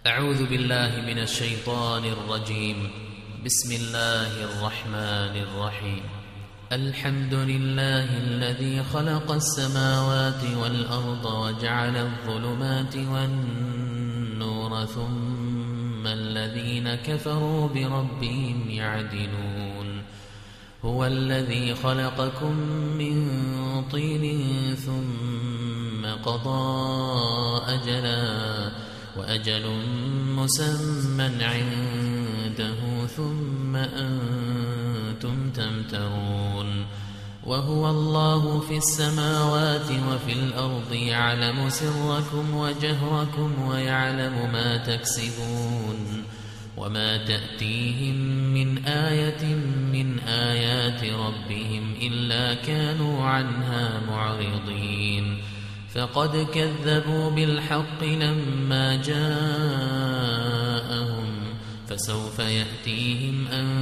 أعوذ بالله من الشيطان الرجيم. بسم الله الرحمن الرحيم. الحمد لله الذي خلق السماوات والأرض وجعل الظلمات والنور ثم الذين كفروا بربهم يعدلون. هو الذي خلقكم من طين ثم قضى أجلا وأجل مسمى عنده ثم أنتم تمترون. وهو الله في السماوات وفي الأرض يعلم سركم وجهركم ويعلم ما تكسبون. وما تأتيهم من آية من آيات ربهم إلا كانوا عنها معرضين. فقد كذبوا بالحق لما جاءهم فسوف يأتيهم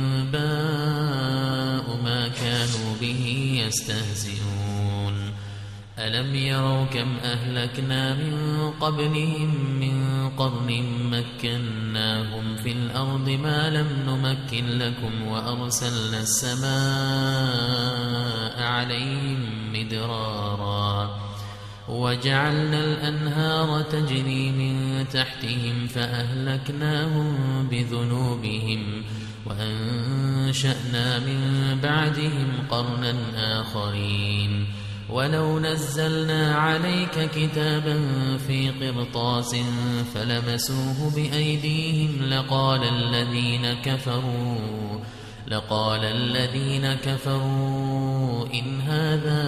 أنباء ما كانوا به يستهزئون. ألم يروا كم أهلكنا من قبلهم من قرن مكناهم في الأرض ما لم نمكن لكم وأرسلنا السماء عليهم مدرارا وجعلنا الأنهار تجري من تحتهم فأهلكناهم بذنوبهم وأنشأنا من بعدهم قرنا آخرين. ولو نزلنا عليك كتابا في قرطاس فلمسوه بأيديهم لقال الذين كفروا إن هذا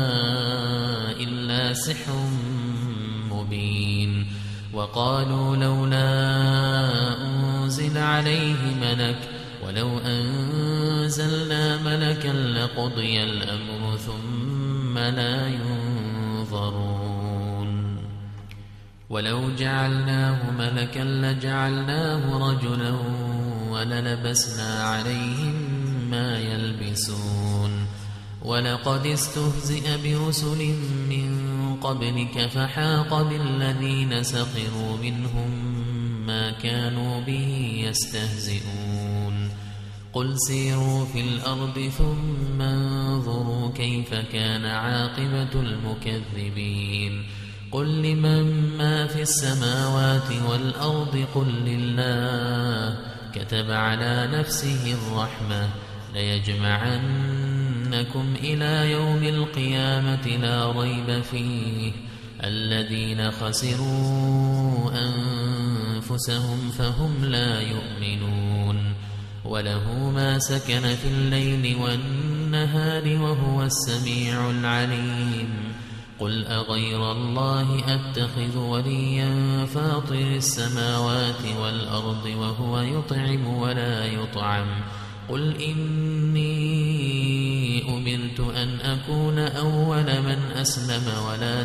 إلا سحر مبين. وقالوا لولا أنزل عليه ملك ولو أنزلنا ملكا لقضي الأمر ثم لا ينظرون. ولو جعلناه ملكا لجعلناه رجلا وللبسنا عليهم ما يلبسون. ولقد استهزئ برسل من قبلك فحاق بالذين سخروا منهم ما كانوا به يستهزئون. قل سيروا في الأرض ثم انظروا كيف كان عاقبة المكذبين. قل لمن ما في السماوات والأرض قل لله كتب على نفسه الرحمة ليجمعنكم إلى يوم القيامة لا ريب فيه. الذين خسروا أنفسهم فهم لا يؤمنون. وله ما سكن في الليل والنهار وهو السميع العليم. قل أغير الله أتخذ وليا فاطر السماوات والأرض وهو يطعم ولا يطعم. قل إني أمرت أن أكون أول من أسلم ولا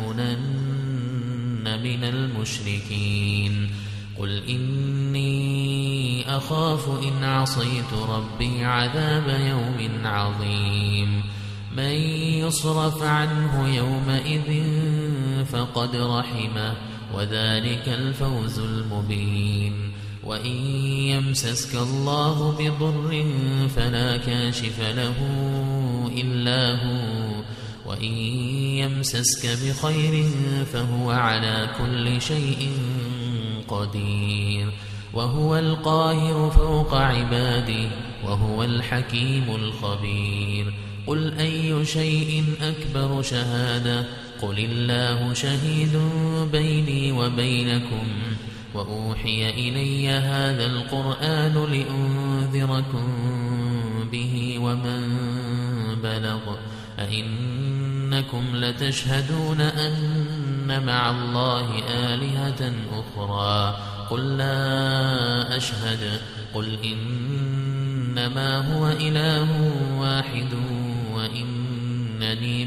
تكونن من المشركين. قل إني أخاف إن عصيت ربي عذاب يوم عظيم. من يصرف عنه يومئذ فقد رحمه وذلك الفوز المبين. وإن يمسسك الله بضر فلا كاشف له إلا هو وإن يمسسك بخير فهو على كل شيء قدير. وهو القاهر فوق عباده وهو الحكيم الخبير. قل أي شيء أكبر شهادة قل الله شهيد بيني وبينكم وأوحي إلي هذا القرآن لأنذركم به ومن بلغ. أئنكم لتشهدون أن مع الله آلهة أخرى قل لا أشهد. قل إنما هو إله واحد وإنني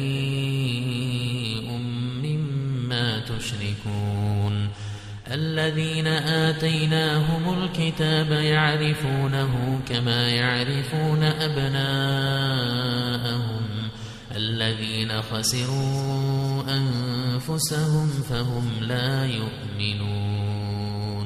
بريء مما تشركون. الذين آتيناهم الكتاب يعرفونه كما يعرفون أبناءهم. الذين خسروا أنفسهم فهم لا يؤمنون.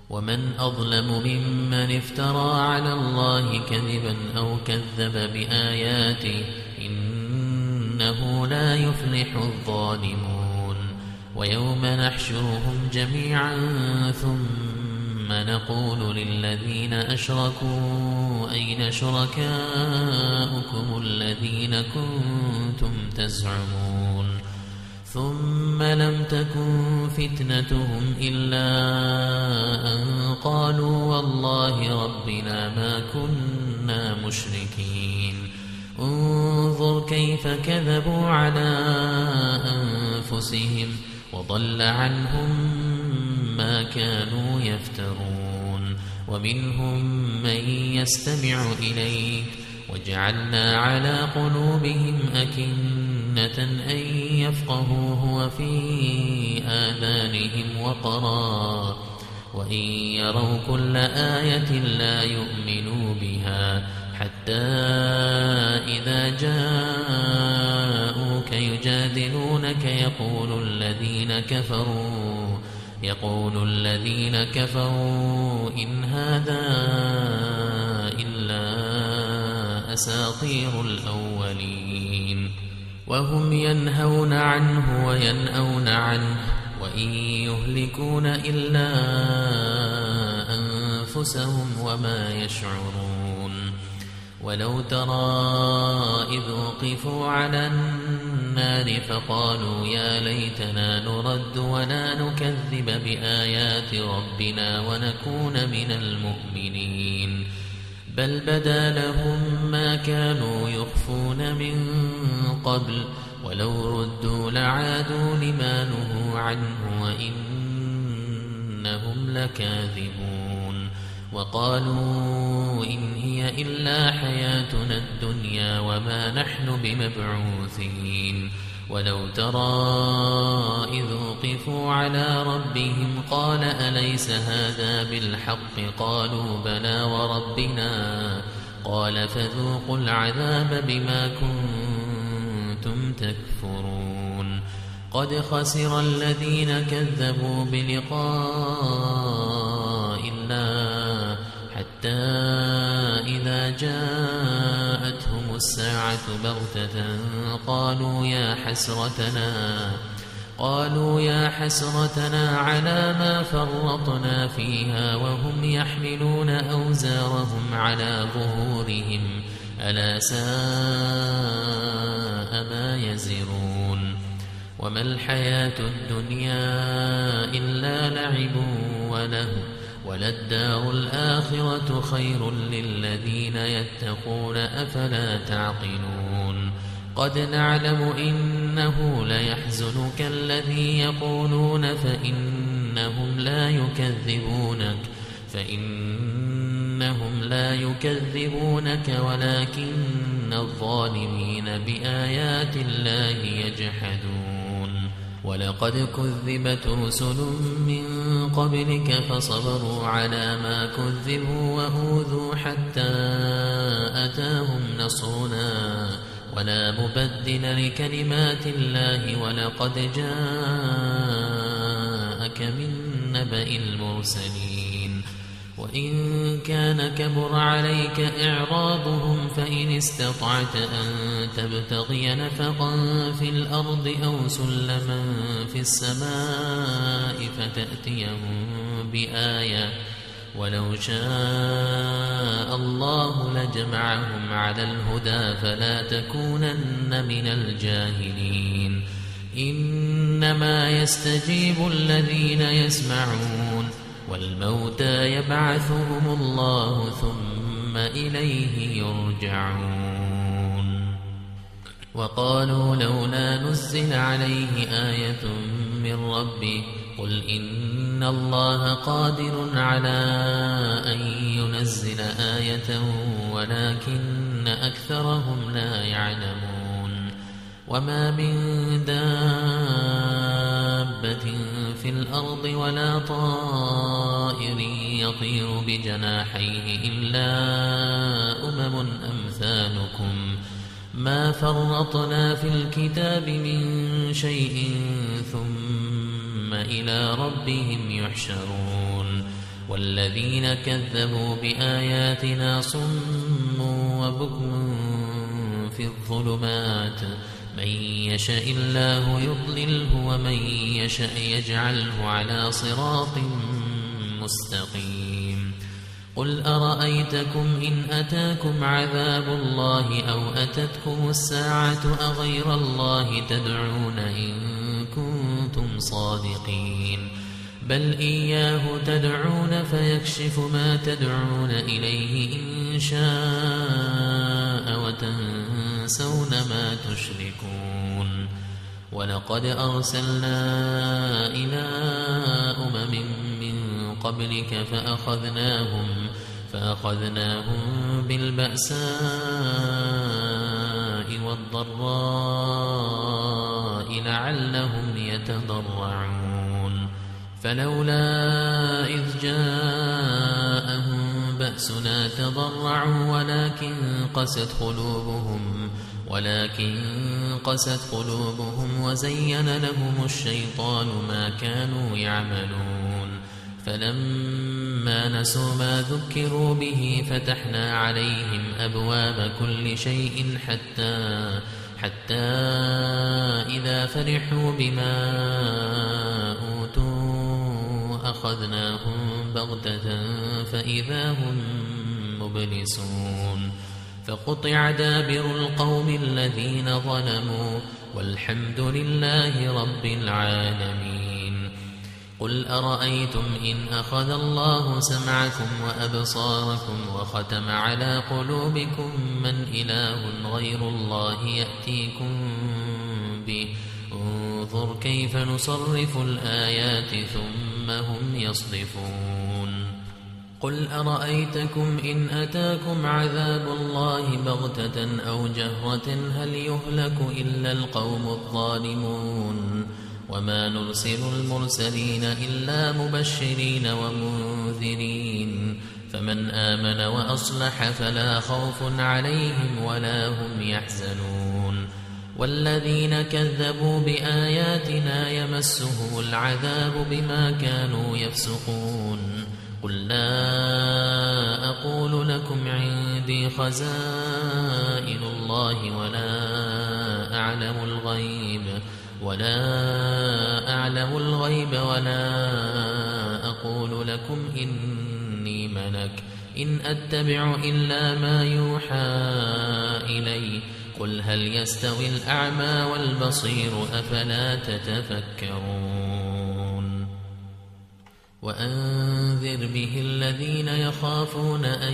ومن أظلم ممن افترى على الله كذبا أو كذب بآياته إنه لا يفلح الظالمون ويوم نحشرهم جميعا ثم نقول للذين أشركوا أين شركاؤكم الذين كنتم تزعمون ثم لم تكن فتنتهم إلا أن قالوا والله ربنا ما كنا مشركين انظر كيف كذبوا على أنفسهم وضل عنهم ما كانوا يفترون ومنهم من يستمع إليك وجعلنا على قلوبهم أكنة أن يفقهوه وفي آذانهم وقرا وإن يروا كل آية لا يؤمنوا بها حتى إذا جاءوك يجادلونك يقول الذين كفروا إن هذا إلا أساطير الأولين وهم ينهون عنه وينأون عنه وإن يهلكون إلا أنفسهم وما يشعرون ولو ترى إذ وقفوا على النار فقالوا يا ليتنا نرد ولا نكذب بآيات ربنا ونكون من المؤمنين بل بدا لهم ما كانوا يخفون من قبل ولو ردوا لعادوا لما نهوا عنه وإنهم لكاذبون وقالوا إن هي إلا حياتنا الدنيا وما نحن بمبعوثين ولو ترى إذ وقفوا على ربهم قال أليس هذا بالحق قالوا بلى وربنا قال فذوقوا العذاب بما كنتم تكفرون قد خسر الذين كذبوا بلقاء الله حتى إذا جاءتهم الساعة بغتة قالوا يا حسرتنا على ما فرطنا فيها وهم يحملون أوزارهم على ظهورهم ألا ساء ما يزرون وما الحياة الدنيا إلا لعب وله وللدار الآخرة خير للذين يتقون أفلا تعقلون قد نعلم إنه ليحزنك الذي يقولون فإنهم لا يكذبونك ولكن الظالمين بآيات الله يجحدون ولقد كذبت رسل من قبلك فصبروا على ما كذبوا وأوذوا حتى أتاهم نصرنا ولا مبدل لكلمات الله ولقد جاءك من نبأ المرسلين وإن كان كبر عليك إعراضهم فإن استطعت أن تبتغي نفقا في الأرض أو سلما في السماء فتأتيهم بآية ولو شاء الله لجمعهم على الهدى فلا تكونن من الجاهلين إنما يستجيب الذين يسمعون والموتى يبعثهم الله ثم إليه يرجعون وقالوا لولا نزل عليه آية من ربه قل إن الله قادر على أن ينزل آية ولكن أكثرهم لا يعلمون وما من دابة في الأرض ولا طائر يطير بجناحيه إلا أمم أمثالكم ما فرطنا في الكتاب من شيء ثم إلى ربهم يحشرون والذين كذبوا بآياتنا صم وبكم في الظلمات من يشاء الله يضلله ومن يشاء يجعله على صراط مستقيم قل أرأيتكم إن أتاكم عذاب الله أو أتتكم الساعة أغير الله تدعون إن كنتم صادقين بل إياه تدعون فيكشف ما تدعون إليه إن شاء وتنسون ما تشركون ولقد أرسلنا إلى من قبلك فأخذناهم بالبأساء والضراء لعلهم يتضرعون فلولا إذ جاءهم بأسنا تضرعوا ولكن قست قلوبهم وزين لهم الشيطان ما كانوا يعملون فلما نسوا ما ذكروا به فتحنا عليهم أبواب كل شيء حتى إذا فرحوا بما أوتوا أخذناهم بغتة فإذا هم مبلسون فقطع دابر القوم الذين ظلموا والحمد لله رب العالمين قل أرأيتم إن أخذ الله سمعكم وأبصاركم وختم على قلوبكم من إله غير الله يأتيكم به انظر كيف نصرف الآيات ثم هم يصدفون قل أرأيتكم إن أتاكم عذاب الله بغتة أو جهرة هل يهلك إلا القوم الظالمون وما نرسل المرسلين إلا مبشرين ومنذرين فمن آمن وأصلح فلا خوف عليهم ولا هم يحزنون والذين كذبوا بآياتنا يمسهم العذاب بما كانوا يفسقون قل لا أقول لكم عندي خزائن الله ولا أعلم الغيب ولا أقول لكم إني ملك إن أتبع إلا ما يوحى إلي قل هل يستوي الأعمى والبصير أفلا تتفكرون وأنذر به الذين يخافون أن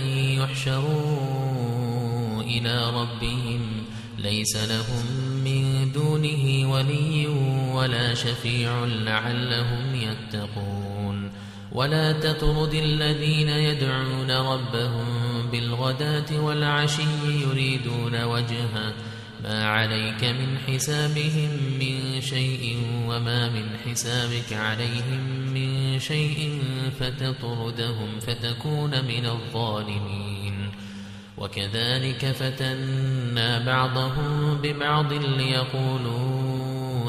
يحشروا إلى ربهم ليس لهم من دونه ولي ولا شفيع لعلهم يتقون ولا تطرد الذين يدعون ربهم بالغداة والعشي يريدون وجهه ما عليك من حسابهم من شيء وما من حسابك عليهم من شيء فتطردهم فتكون من الظالمين وكذلك فتنا بعضهم ببعض ليقولوا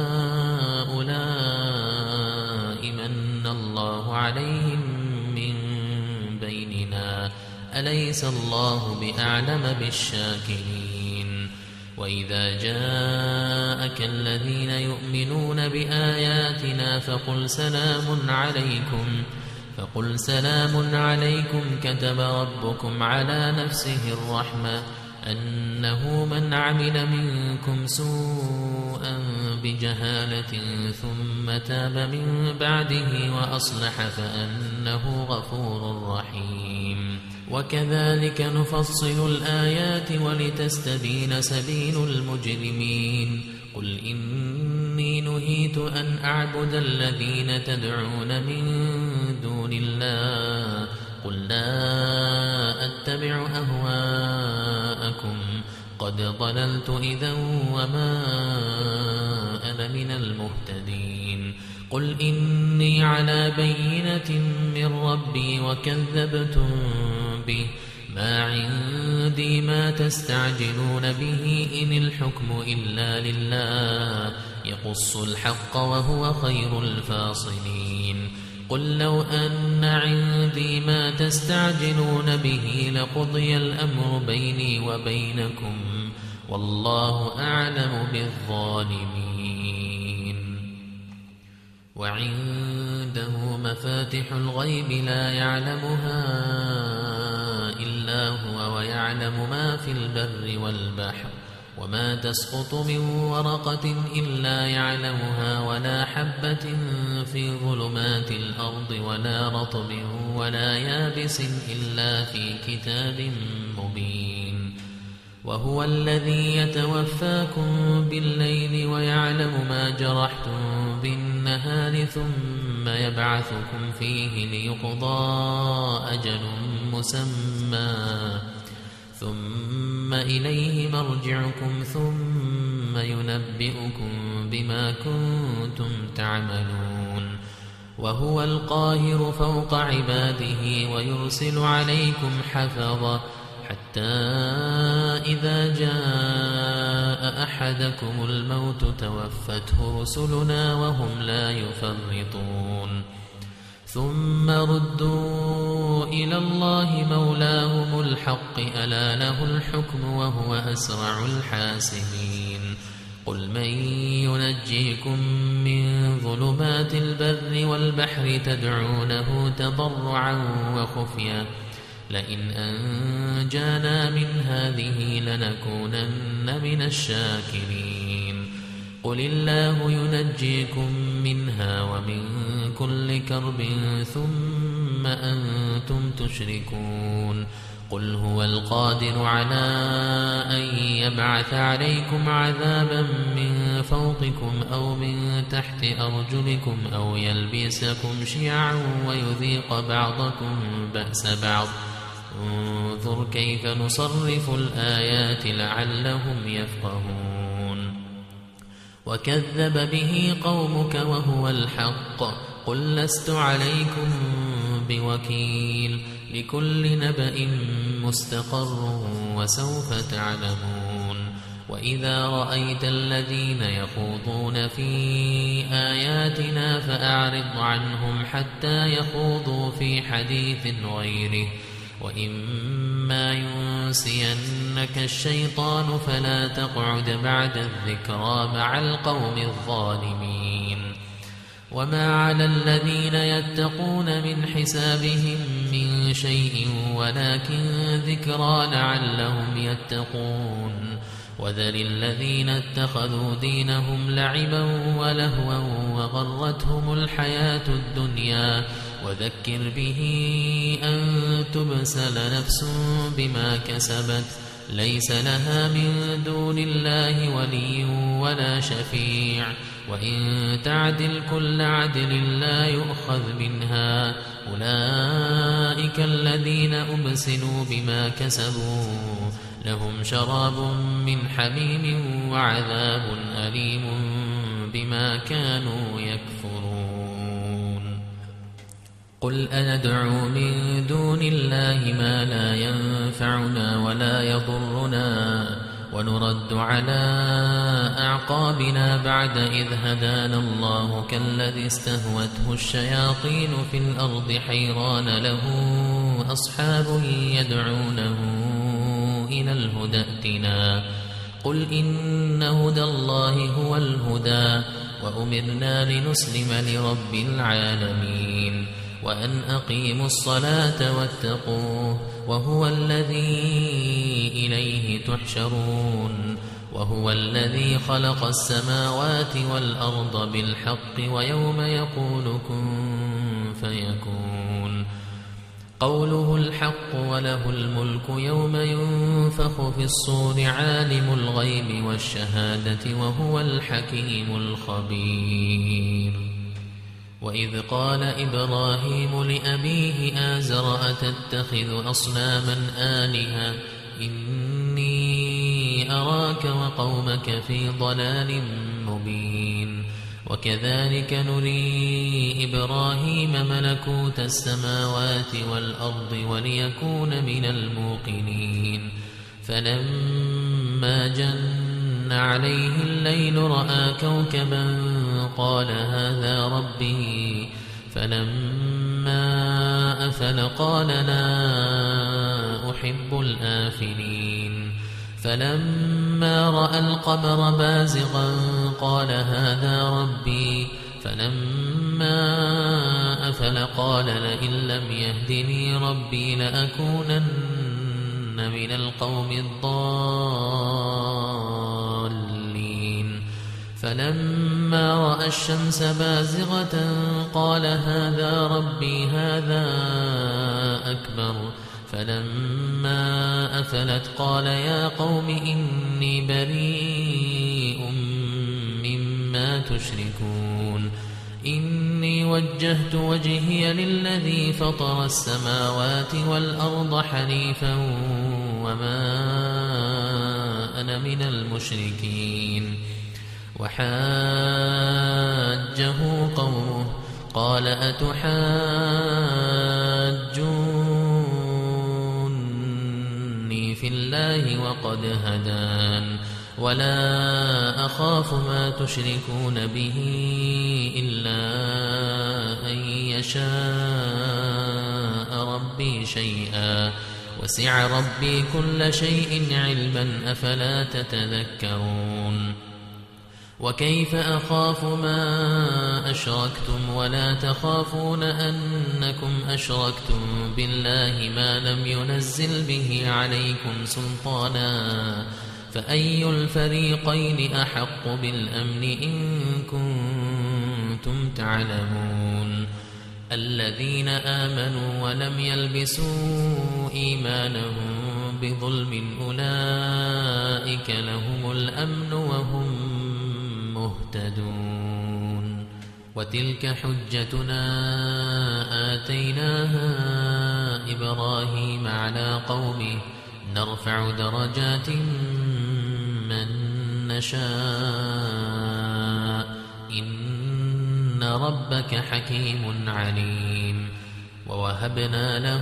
أهؤلاء من الله عليهم من بيننا أليس الله بأعلم بالشاكرين وإذا جاءك الذين يؤمنون بآياتنا فقل سلام عليكم كتب ربكم على نفسه الرحمة أنه من عمل منكم سوءا بجهالة ثم تاب من بعده وأصلح فأنه غفور رحيم وكذلك نفصل الآيات ولتستبين سبيل المجرمين قل إني نهيت أن أعبد الذين تدعون من دون الله قل لا أتبع أهواءكم قد ضللت إذا وما أنا من المهتدين قل إني على بينة من ربي وكذبتم به ما عندي ما تستعجلون به إن الحكم إلا لله يقص الحق وهو خير الفاصلين قل لو أن عندي ما تستعجلون به لقضي الأمر بيني وبينكم والله أعلم بالظالمين. وعنده مفاتح الغيب لا يعلمها إلا هو ويعلم ما في البر والبحر وما تسقط من ورقة إلا يعلمها ولا حبة في ظلمات الأرض ولا رطب ولا يابس إلا في كتاب مبين. وهو الذي يتوفاكم بالليل ويعلم ما جرحتم بالنهار ثم يبعثكم فيه ليقضى أجل مسمى ثم إليه مرجعكم ثم ينبئكم بما كنتم تعملون. وهو القاهر فوق عباده ويرسل عليكم حفظا حتى إذا جاء أحدكم الموت توفته رسلنا وهم لا يفرطون. ثم ردوا إلى الله مولاهم الحق ألا له الحكم وهو أسرع الحاسبين. قل من ينجيكم من ظلمات البر والبحر تدعونه تضرعا وخفيا لئن أنجانا من هذه لنكونن من الشاكرين. قل الله ينجيكم منها ومن كل كرب ثم أنتم تشركون. قل هو القادر على أن يبعث عليكم عذابا من فوقكم أو من تحت أرجلكم أو يلبسكم شيعا ويذيق بعضكم بأس بعض. انظر كيف نصرف الآيات لعلهم يفقهون. وكذب به قومك وهو الحق قل لست عليكم بوكيل لكل نبأ مستقر وسوف تعلمون. وإذا رأيت الذين يخوضون في آياتنا فأعرض عنهم حتى يخوضوا في حديث غيره وإما ينسينك الشيطان فلا تقعد بعد الذكرى مع القوم الظالمين. وما على الذين يتقون من حسابهم من شيء ولكن ذكرى لعلهم يتقون. وذر الذين اتخذوا دينهم لعبا ولهوا وغرتهم الحياة الدنيا وذكر به أن تبسل نفس بما كسبت ليس لها من دون الله ولي ولا شفيع وإن تعدل كل عدل لا يؤخذ منها أولئك الذين أبسلوا بما كسبوا لهم شراب من حميم وعذاب أليم بما كانوا يكفرون. قل أندعو من دون الله ما لا ينفعنا ولا يضرنا ونرد على أعقابنا بعد إذ هدانا الله كالذي استهوته الشياطين في الأرض حيران له أصحاب يدعونه إلى الهدى ائتنا. قل إن هدى الله هو الهدى وأمرنا لنسلم لرب العالمين وأن أقيموا الصلاة واتقوه وهو الذي إليه تحشرون. وهو الذي خلق السماوات والأرض بالحق ويوم يقول كن فيكون قوله الحق وله الملك يوم ينفخ في الصور عالم الغيب والشهادة وهو الحكيم الخبير. وإذ قال إبراهيم لأبيه آزر أتتخذ أصناما آلهة إني أراك وقومك في ضلال مبين. وكذلك نري إبراهيم ملكوت السماوات والأرض وليكون من الموقنين. فلما جن عليه الليل رأى كوكبا قال هذا ربي فلما أفل قال لا أحب الآفلين فلما رأى القمر بازغا قال هذا ربي فلما أفل قال لئن لم يهدني ربي لأكونن من القوم الضالين فلما رأى الشمس بازغة قال هذا ربي هذا أكبر فلما أفلت قال يا قوم إني بريء مما تشركون إني وجهت وجهي للذي فطر السماوات والأرض حنيفا وما أنا من المشركين وحاجه قومه قال أتحاجوني في الله وقد هدان ولا أخاف ما تشركون به إلا أن يشاء ربي شيئا وسع ربي كل شيء علما أفلا تتذكرون وكيف أخاف ما أشركتم ولا تخافون أنكم أشركتم بالله ما لم ينزل به عليكم سلطانا فأي الفريقين أحق بالأمن إن كنتم تعلمون الذين آمنوا ولم يلبسوا إيمانهم بظلم أولئك لهم الأمن وهم مهتدون وتلك حجتنا آتيناها إبراهيم على قومه نرفع درجات من نشاء إن ربك حكيم عليم ووهبنا له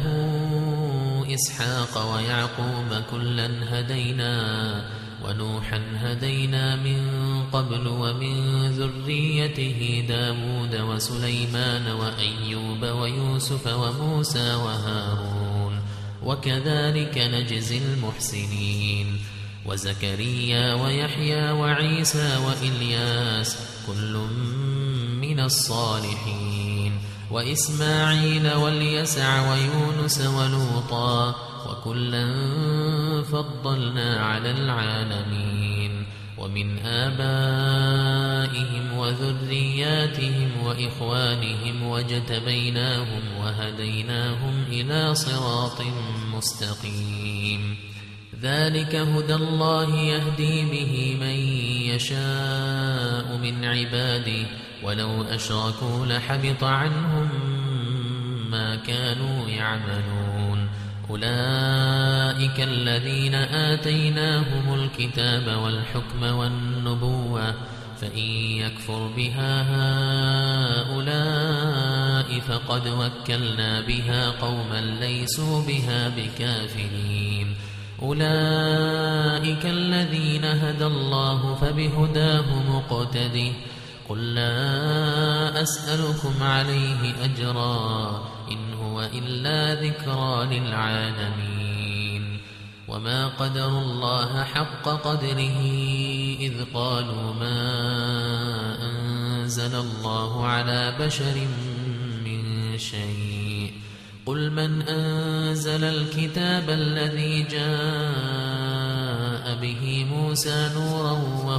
إسحاق ويعقوب كلا هدينا ونوحا هدينا من قبل ومن ذريته داود وسليمان وأيوب ويوسف وموسى وهارون وكذلك نجزي المحسنين وزكريا ويحيى وعيسى وإلياس كل من الصالحين وإسماعيل واليسع ويونس ولوطا وكلا فضلنا على العالمين ومن آبائهم وذرياتهم وإخوانهم واجتبيناهم وهديناهم إلى صراط مستقيم ذلك هدى الله يهدي به من يشاء من عباده ولو أشركوا لحبط عنهم ما كانوا يعملون أولئك الذين آتيناهم الكتاب والحكم والنبوة فإن يكفر بها هؤلاء فقد وكلنا بها قوما ليسوا بها بكافرين أولئك الذين هدى الله فبهداه مقتده قل لا أسألكم عليه أجرا إن هو إلا ذكرى للعالمين وما قدروا الله حق قدره إذ قالوا ما أنزل الله على بشر من شيء قل من أنزل الكتاب الذي جاء به موسى نورا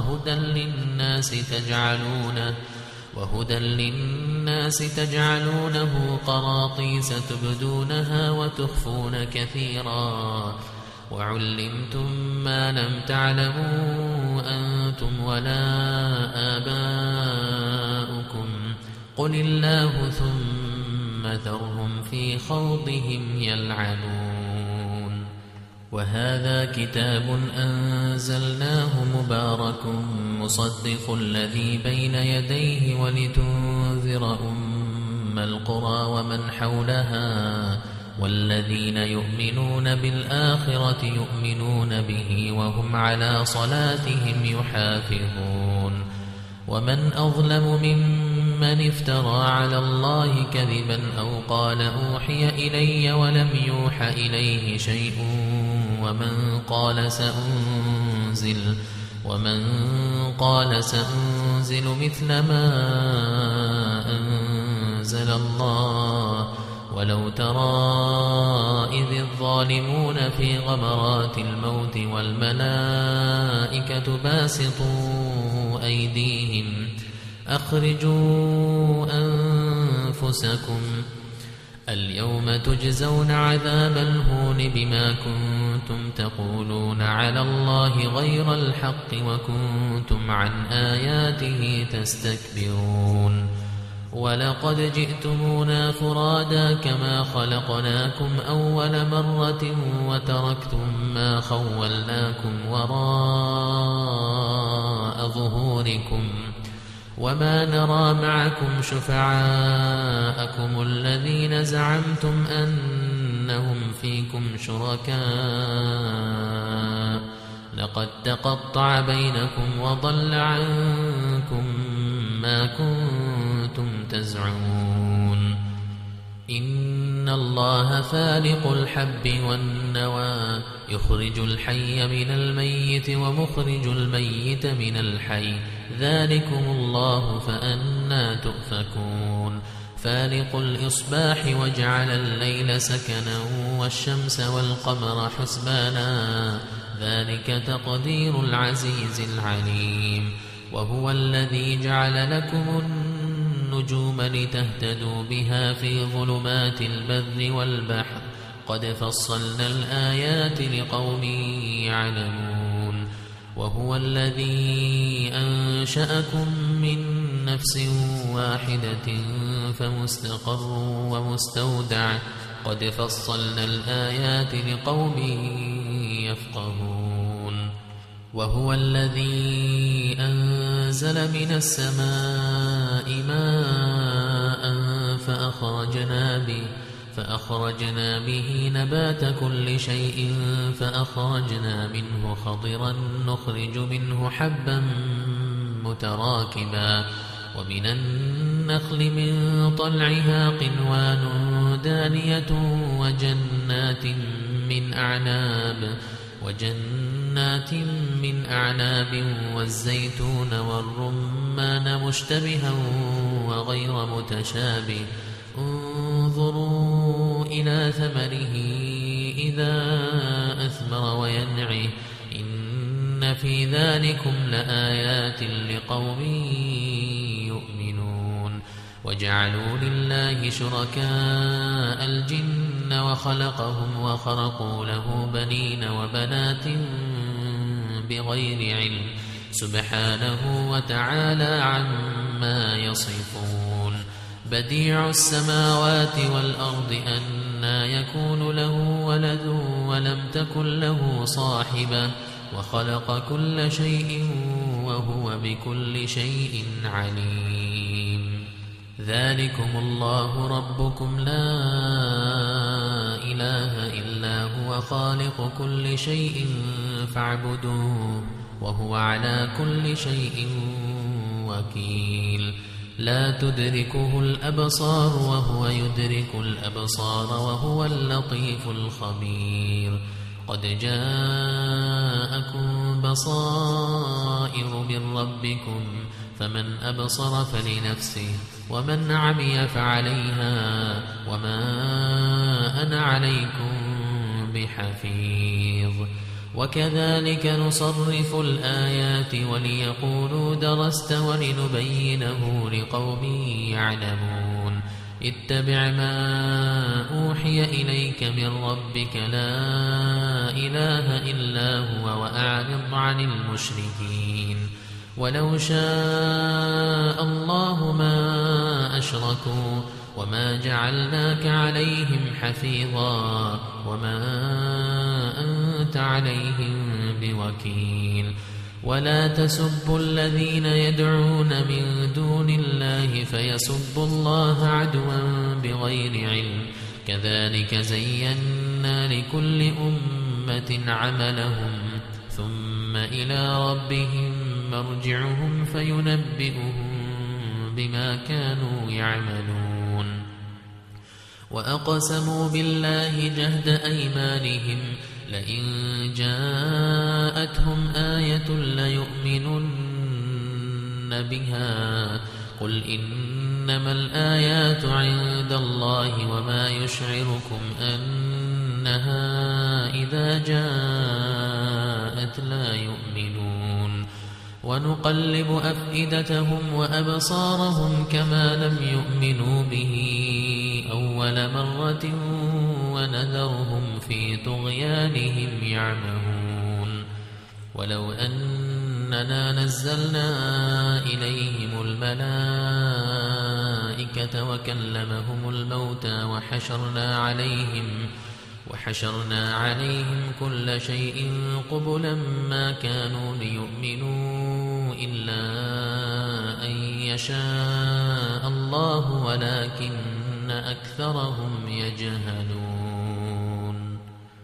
وهدى للناس تجعلونه قراطيس تبدونها وتخفون كثيرا وعلمتم ما لم تعلموا أنتم ولا آباؤكم قل الله ثم ذرهم في خوضهم يلعبون وهذا كتاب أنزلناه مبارك مصدق الذي بين يديه ولتنذر أم القرى ومن حولها والذين يؤمنون بالآخرة يؤمنون به وهم على صلاتهم يحافظون ومن أظلم ممن من افترى على الله كذبا أو قال أوحي إلي ولم يوح إليه شيء ومن قال سأنزل مثل ما أنزل الله ولو ترى إذ الظالمون في غمرات الموت والملائكة باسطوا أيديهم أخرجوا أنفسكم اليوم تجزون عذاب الهون بما كنتم تقولون على الله غير الحق وكنتم عن آياته تستكبرون ولقد جئتمونا فرادا كما خلقناكم أول مرة وتركتم ما خولناكم وراء ظهوركم وما نرى معكم شفعاءكم الذين زعمتم أنهم فيكم شركاء لقد تقطع بينكم وضل عنكم ما كنتم تزعمون إن الله فالق الحب والنوى يخرج الحي من الميت ومخرج الميت من الحي ذلكم الله فأنى تؤفكون فالق الإصباح وجعل الليل سكنا والشمس والقمر حسبانا ذلك تقدير العزيز العليم وهو الذي جعل لكم النجوم لتهتدوا بها في ظلمات البر والبحر قد فصلنا الآيات لقوم يعلمون وهو الذي أنشأكم من نفس واحدة فمستقر ومستودع قد فصلنا الآيات لقوم يفقهون وهو الذي أنزل من السماء ماء فأخرجنا به نبات كل شيء فأخرجنا منه خضرا نخرج منه حبا متراكبا ومن النخل من طلعها قنوان دانية وجنات من أعناب والزيتون والرمان مشتبها وغير متشابه انظروا إلى ثمره إذا أثمر وينعه إن في ذلكم لآيات لقوم يؤمنون وجعلوا لله شركاء الجن وخلقهم وخرقوا له بنين وبنات بغير علم سبحانه وتعالى عما يصفون بديع السماوات والأرض أنى يكون له ولد ولم تكن له صاحبة وخلق كل شيء وهو بكل شيء عليم ذلكم الله ربكم لا إله إلا هو خالق كل شيء فاعبدوه وهو على كل شيء وكيل لا تدركه الأبصار وهو يدرك الأبصار وهو اللطيف الخبير قد جاءكم بصائر من ربكم فمن أبصر فلنفسه ومن عمي فعليها وما أنا عليكم بحفيظ وكذلك نصرف الآيات وليقولوا درست ولنبينه لقوم يعلمون اتبع ما أوحي إليك من ربك لا إله إلا هو وأعرض عن المشركين ولو شاء الله ما أشركوا وما جعلناك عليهم حفيظا وما أنت عليهم بوكيل ولا تسبوا الذين يدعون من دون الله فيسبوا الله عدوا بغير علم كذلك زينا لكل أمة عملهم ثم إلى ربهم مرجعهم فينبئهم بما كانوا يعملون. وأقسموا بالله جهد أيمانهم لئن جاءتهم آية ليؤمنن بها قل إنما الآيات عند الله وما يشعركم أنها إذا جاءت لا يؤمنون. ونقلب أفئدتهم وأبصارهم كما لم يؤمنوا به أول مرة ونذرهم في طغيانهم يعمهون. ولو أننا نزلنا إليهم الملائكة وكلمهم الموتى وحشرنا عليهم كل شيء قبلا ما كانوا ليؤمنوا إلا أن يشاء الله ولكن أكثرهم يجهلون.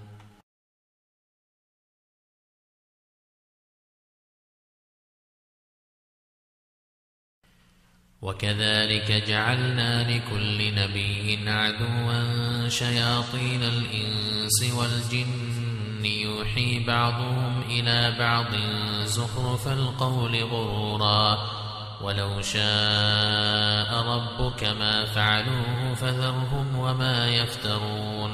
وكذلك جعلنا لكل نبي عدوا شياطين الإنس والجن يوحي بعضهم إلى بعض زخرف القول غرورا ولو شاء ربك ما فعلوه فذرهم وما يفترون.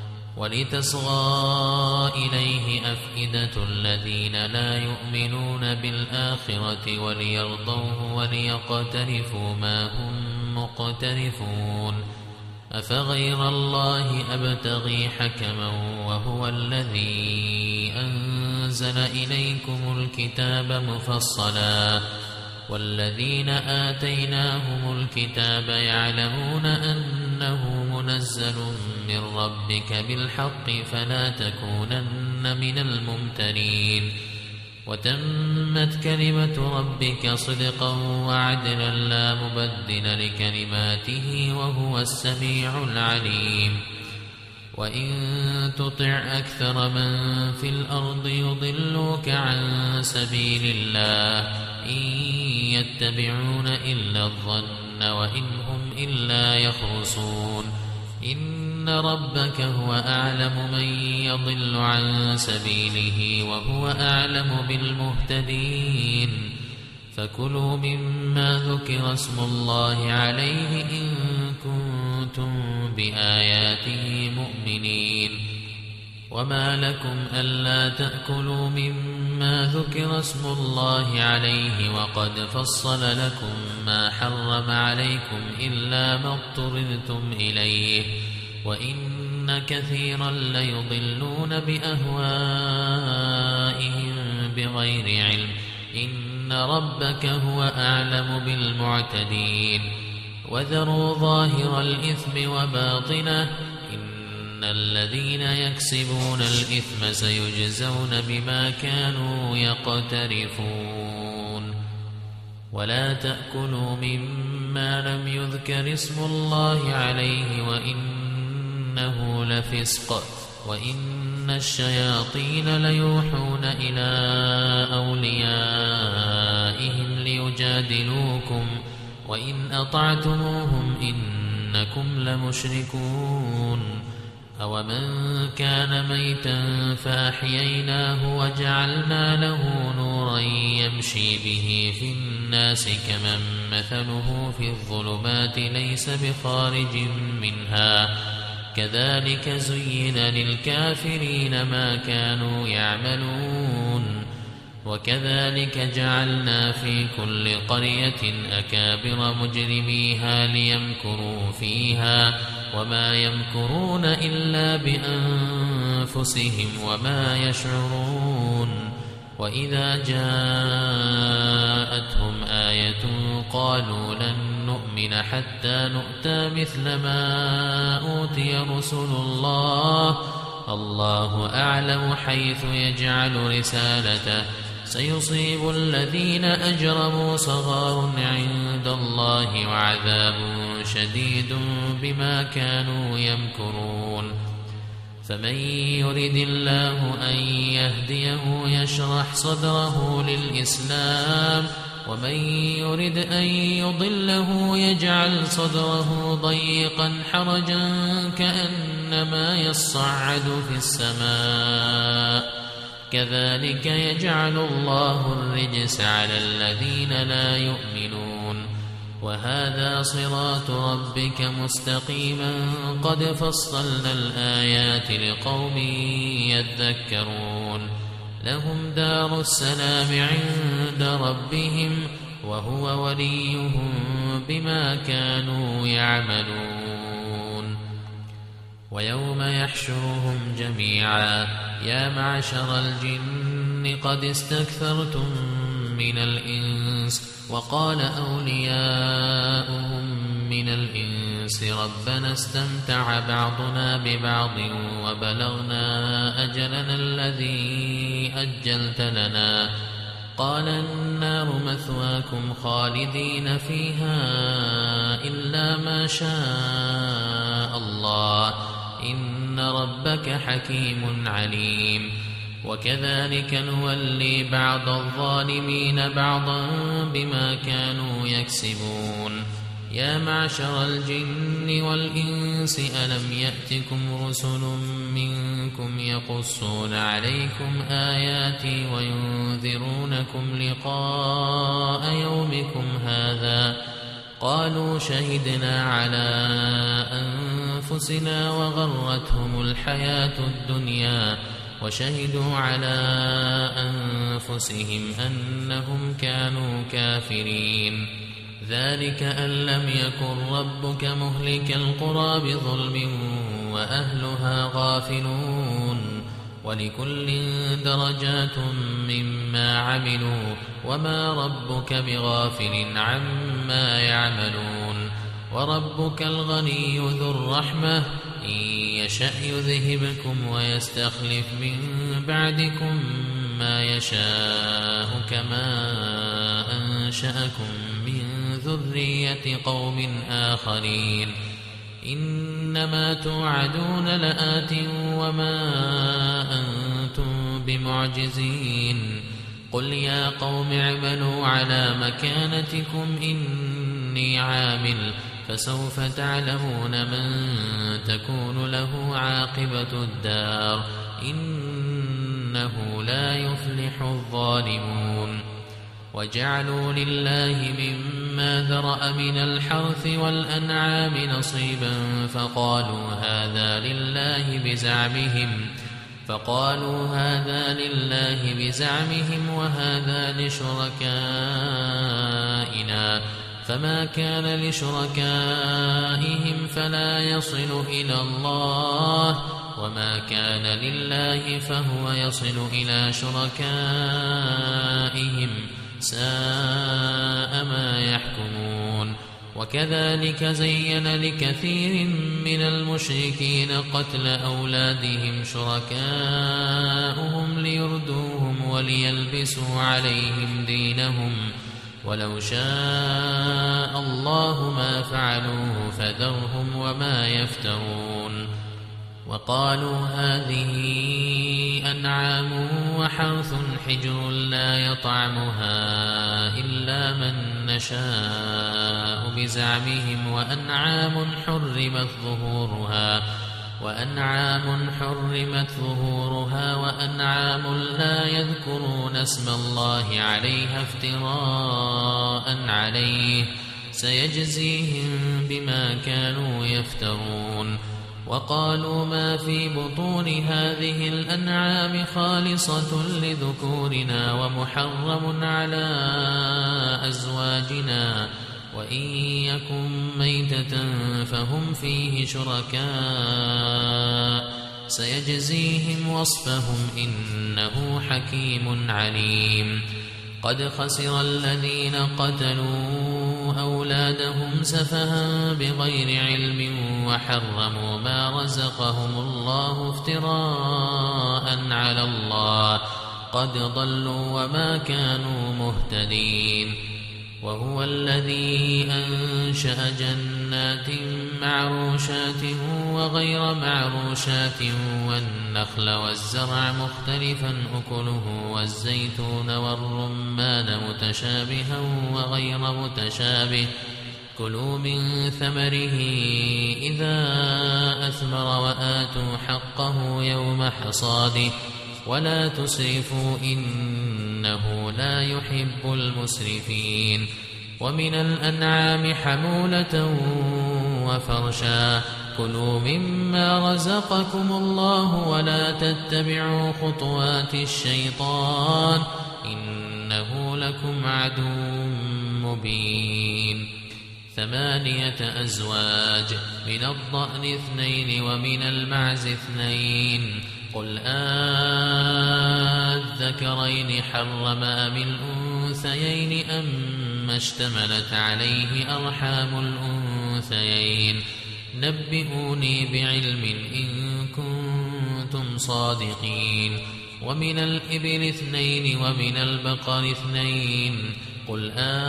ولتصغى إليه أفئدة الذين لا يؤمنون بالآخرة وليرضوه وليقترفوا ما هم مقترفون. أفغير الله أبتغي حكما وهو الذي أنزل إليكم الكتاب مفصلا والذين آتيناهم الكتاب يعلمون أنه منزل من ربك بالحق فلا تكونن من الممترين. وتمت كلمة ربك صدقا وعدلا لا مبدل لكلماته وهو السميع العليم. وإن تطع أكثر من في الأرض يضلوك عن سبيل الله إن يتبعون إلا الظن وإن هم إلا يخرصون. إن ربك هو أعلم من يضل عن سبيله وهو أعلم بالمهتدين. فكلوا مما ذكر اسم الله عليه إن كنتم بآياته مؤمنين. وما لكم ألا تأكلوا مما ذكر اسم الله عليه وقد فصل لكم ما حرم عليكم إلا ما اضطررتم إليه وإن كثيرا ليضلون بأهوائهم بغير علم. إن ربك هو أعلم بالمعتدين. وذروا ظاهر الإثم وباطنه إن الذين يكسبون الإثم سيجزون بما كانوا يقترفون. ولا تأكلوا مما لم يذكر اسم الله عليه وإنه لفسق وإن الشياطين ليوحون إلى أوليائهم ليجادلوكم وإن أطعتموهم إنكم لمشركون. أومن كان ميتا فأحييناه وجعلنا له نورا يمشي به في الناس كمن مثله في الظلمات ليس بخارج منها كذلك زين للكافرين ما كانوا يعملون. وكذلك جعلنا في كل قرية أكابر مجرميها ليمكروا فيها وما يمكرون إلا بأنفسهم وما يشعرون. وإذا جاءتهم آية قالوا لن نؤمن حتى نؤتى مثل ما أوتي رسل الله الله أعلم حيث يجعل رسالته سيصيب الذين أجرموا صغار عند الله وعذاب شديد بما كانوا يمكرون. فمن يرد الله أن يهديه يشرح صدره للإسلام ومن يرد أن يضله يجعل صدره ضيقا حرجا كأنما يصعد في السماء كذلك يجعل الله الرجس على الذين لا يؤمنون وهذا صراط ربك مستقيما قد فصلنا الآيات لقوم يذكرون لهم دار السلام عند ربهم وهو وليهم بما كانوا يعملون ويوم يحشرهم جميعا يا معشر الجن قد استكثرتم من الإنس وقال أولياؤهم من الإنس ربنا استمتع بعضنا ببعض وبلغنا أجلنا الذي أجلت لنا قال النار مثواكم خالدين فيها إلا ما شاء الله إن ربك حكيم عليم وكذلك نولي بعض الظالمين بعضا بما كانوا يكسبون يا معشر الجن والإنس ألم يأتكم رسل منكم يقصون عليكم آياتي وينذرونكم لقاء يومكم هذا قالوا شهدنا على أنفسنا وغرتهم الحياة الدنيا وشهدوا على أنفسهم أنهم كانوا كافرين ذلك أن لم يكن ربك مهلك القرى بظلم وأهلها غافلون ولكل درجات مما عملوا وما ربك بغافل عما يعملون وربك الغني ذو الرحمة إن يشأ يذهبكم ويستخلف من بعدكم ما يشاء كما أنشأكم من ذرية قوم آخرين إنما توعدون لآت وما أنتم بمعجزين قل يا قوم اعملوا على مكانتكم إني عامل فسوف تعلمون من تكون له عاقبة الدار إنه لا يفلح الظالمون وجعلوا لله مما ذرأ من الحرث والأنعام نصيبا فقالوا هذا لله بزعمهم وهذا لشركائنا فما كان لشركائهم فلا يصل إلى الله وما كان لله فهو يصل إلى شركائهم ساء ما يحكمون وكذلك زين لكثير من المشركين قتل أولادهم شركاؤهم ليردوهم وليلبسوا عليهم دينهم ولو شاء الله ما فعلوه فذرهم وما يفترون وقالوا هذه أنعام وحرث حجر لا يطعمها إلا من نشاء بزعمهم وأنعام حرمت ظهورها وأنعام لا يذكرون اسم الله عليها افتراء عليه سيجزيهم بما كانوا يفترون وقالوا ما في بطون هذه الأنعام خالصة لذكورنا ومحرم على أزواجنا وإن يكن ميتة فهم فيه شركاء سيجزيهم وصفهم إنه حكيم عليم قد خسر الذين قتلوا أولادهم سفها بغير علم وحرموا ما رزقهم الله افتراء على الله قد ضلوا وما كانوا مهتدين وهو الذي أنشأ جنات معروشات وغير معروشات والنخل والزرع مختلفا أكله والزيتون والرمان متشابها وغير متشابه كلوا من ثمره إذا أثمر وآتوا حقه يوم حصاده ولا تسرفوا إنه لا يحب المسرفين ومن الأنعام حمولة وفرشا كلوا مما رزقكم الله ولا تتبعوا خطوات الشيطان إنه لكم عدو مبين 8 أزواج من الضأن 2 ومن المعز 2 قل الذكرين حرم أم الأنثيين أما اشتملت عليه أرحام الأنثيين نبئوني بعلم إن كنتم صادقين ومن الإبل 2 ومن البقر 2 قل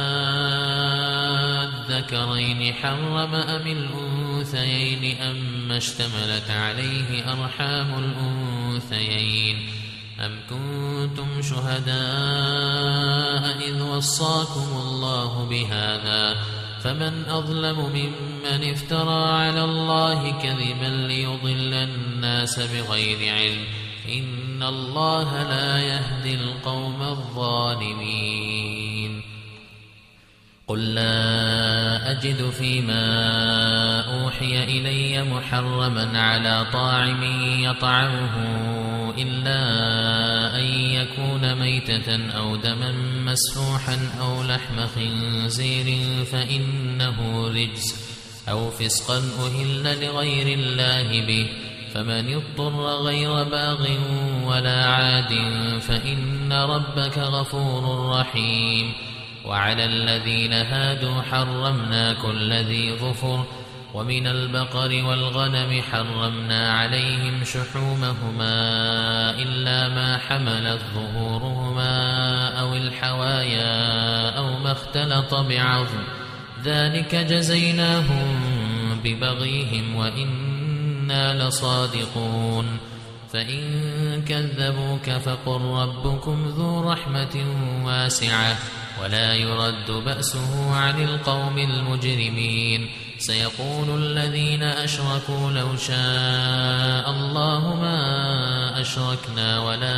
الذكرين حرم أم الأنثيين أما اشتملت عليه أرحام الأنثيين أم كنتم شهداء إذ وصاكم الله بهذا فمن أظلم ممن افترى على الله كذبا ليضل الناس بغير علم إن الله لا يهدي القوم الظالمين قل لا أجد فيما أوحي إلي محرما على طاعم يطعمه إلا أن يكون ميتة أو دما مسفوحا أو لحم خنزير فإنه رجس أو فسقا أهل لغير الله به فمن اضطر غير باغ ولا عاد فإن ربك غفور رحيم وعلى الذين هادوا حرمنا كل ذي ظفر ومن البقر والغنم حرمنا عليهم شحومهما إلا ما حملت ظهورهما أو الحوايا أو ما اختلط بعظم ذلك جزيناهم ببغيهم وإنا لصادقون فإن كذبوك فقل ربكم ذو رحمة واسعة ولا يرد بأسه عن القوم المجرمين سيقول الذين أشركوا لو شاء الله ما أشركنا ولا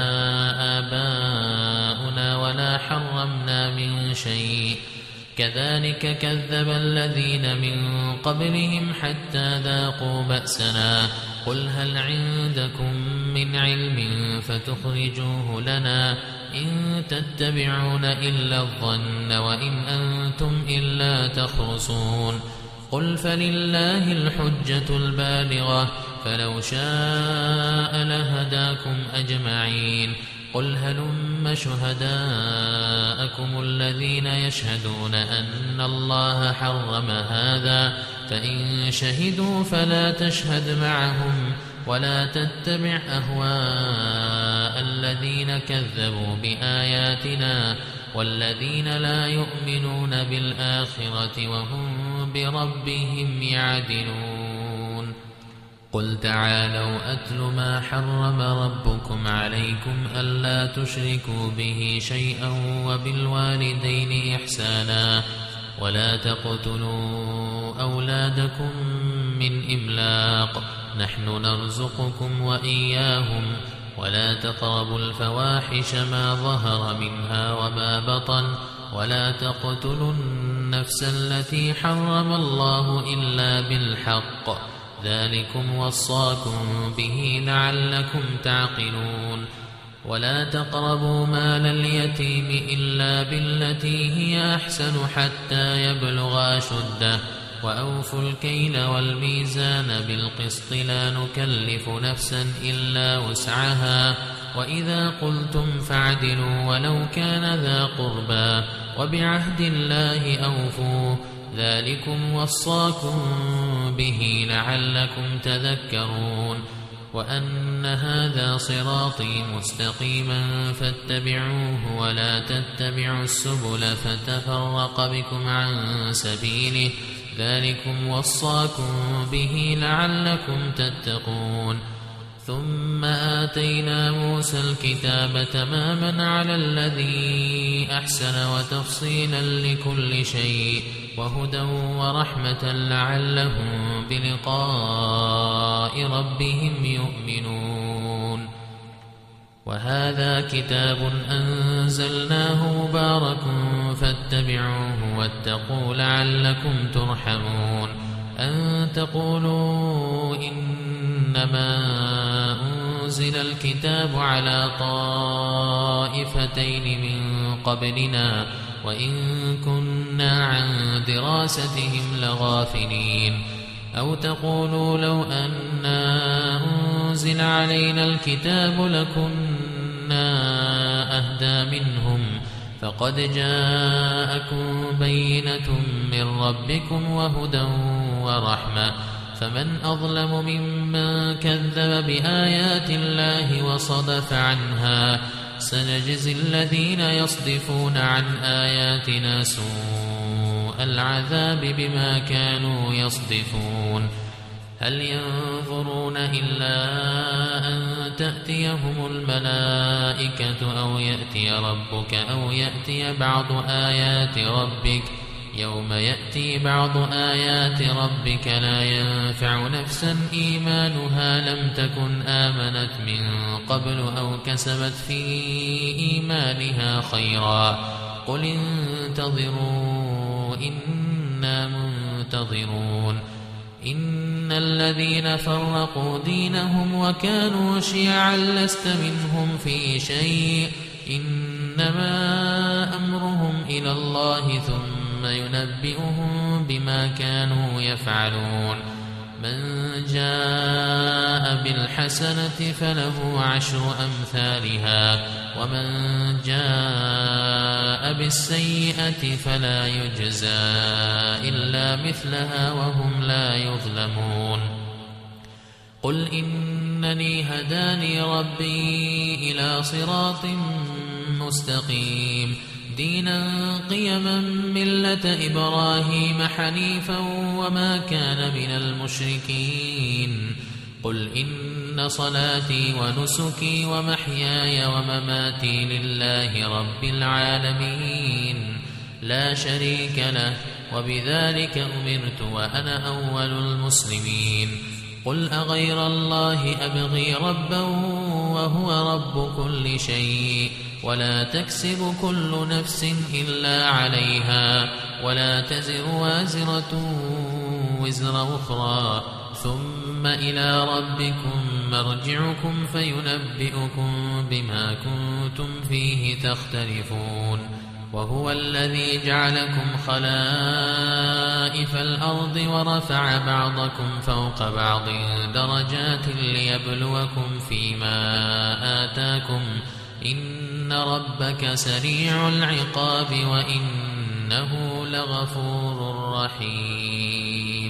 آباؤنا ولا حرمنا من شيء كذلك كذب الذين من قبلهم حتى ذاقوا بأسنا قل هل عندكم من علم فتخرجوه لنا إن تتبعون إلا الظن وإن أنتم إلا تخرصون قل فلله الحجة البالغة فلو شاء لهداكم أجمعين قل هلم شهداءكم الذين يشهدون أن الله حرم هذا فإن شهدوا فلا تشهد معهم ولا تتبع أهواء الذين كذبوا بآياتنا والذين لا يؤمنون بالآخرة وهم بربهم يعدلون قل تعالوا أتل ما حرم ربكم عليكم ألا تشركوا به شيئا وبالوالدين إحسانا ولا تقتلوا أولادكم من إملاق نحن نرزقكم وإياهم ولا تقربوا الفواحش ما ظهر منها وما بطن ولا تقتلوا النفس التي حرم الله إلا بالحق ذلكم وصاكم به لعلكم تعقلون ولا تقربوا مال اليتيم إلا بالتي هي أحسن حتى يبلغ أشده وأوفوا الكيل والميزان بالقسط لا نكلف نفسا إلا وسعها وإذا قلتم فاعدلوا ولو كان ذا قربى وبعهد الله أوفوا ذلكم وصاكم به لعلكم تذكرون وأن هذا صراطي مستقيما فاتبعوه ولا تتبعوا السبل فتفرق بكم عن سبيله ذلكم وصاكم به لعلكم تتقون ثم آتينا موسى الكتاب تماما على الذي أحسن وتفصيلا لكل شيء وهدى ورحمة لعلهم بلقاء ربهم يؤمنون وهذا كتاب أنزلناه مبارك فاتبعوه واتقوا لعلكم ترحمون أن تقولوا إنما أنزل الكتاب على طائفتين من قبلنا وإن كنا عن دراستهم لغافلين أو تقولوا لو أنا أنزل علينا الكتاب لكنا أهدى منهم فقد جاءكم بينة من ربكم وهدى ورحمة فمن أظلم ممن كذب بآيات الله وصدف عنها سنجزي الذين يصدفون عن آياتنا سوء العذاب بما كانوا يصدفون هل ينظرون إلا أن تأتيهم الملائكة أو يأتي ربك أو يأتي بعض آيات ربك يوم يأتي بعض آيات ربك لا ينفع نفسا إيمانها لم تكن آمنت من قبل أو كسبت في إيمانها خيرا قل انتظروا إنا منتظرون إن الذين فرقوا دينهم وكانوا شيعا لست منهم في شيء إنما أمرهم إلى الله ثم ينبئهم بما كانوا يفعلون من جاء بالحسنة فله 10 أمثالها ومن جاء بالسيئة فلا يجزى إلا مثلها وهم لا يظلمون قل إنني هداني ربي إلى صراط مستقيم دينا قيما ملة إبراهيم حنيفا وما كان من المشركين قل إن صلاتي ونسكي ومحياي ومماتي لله رب العالمين لا شريك له وبذلك أمرت وأنا أول المسلمين قل أغير الله أبغي ربا وهو رب كل شيء ولا تكسب كل نفس إلا عليها ولا تزر وازرة وزر أخرى ثم إلى ربكم مرجعكم فينبئكم بما كنتم فيه تختلفون وهو الذي جعلكم خلائف الأرض ورفع بعضكم فوق بعض درجات ليبلوكم فيما آتاكم إن ربك سريع العقاب وإنه لغفور رحيم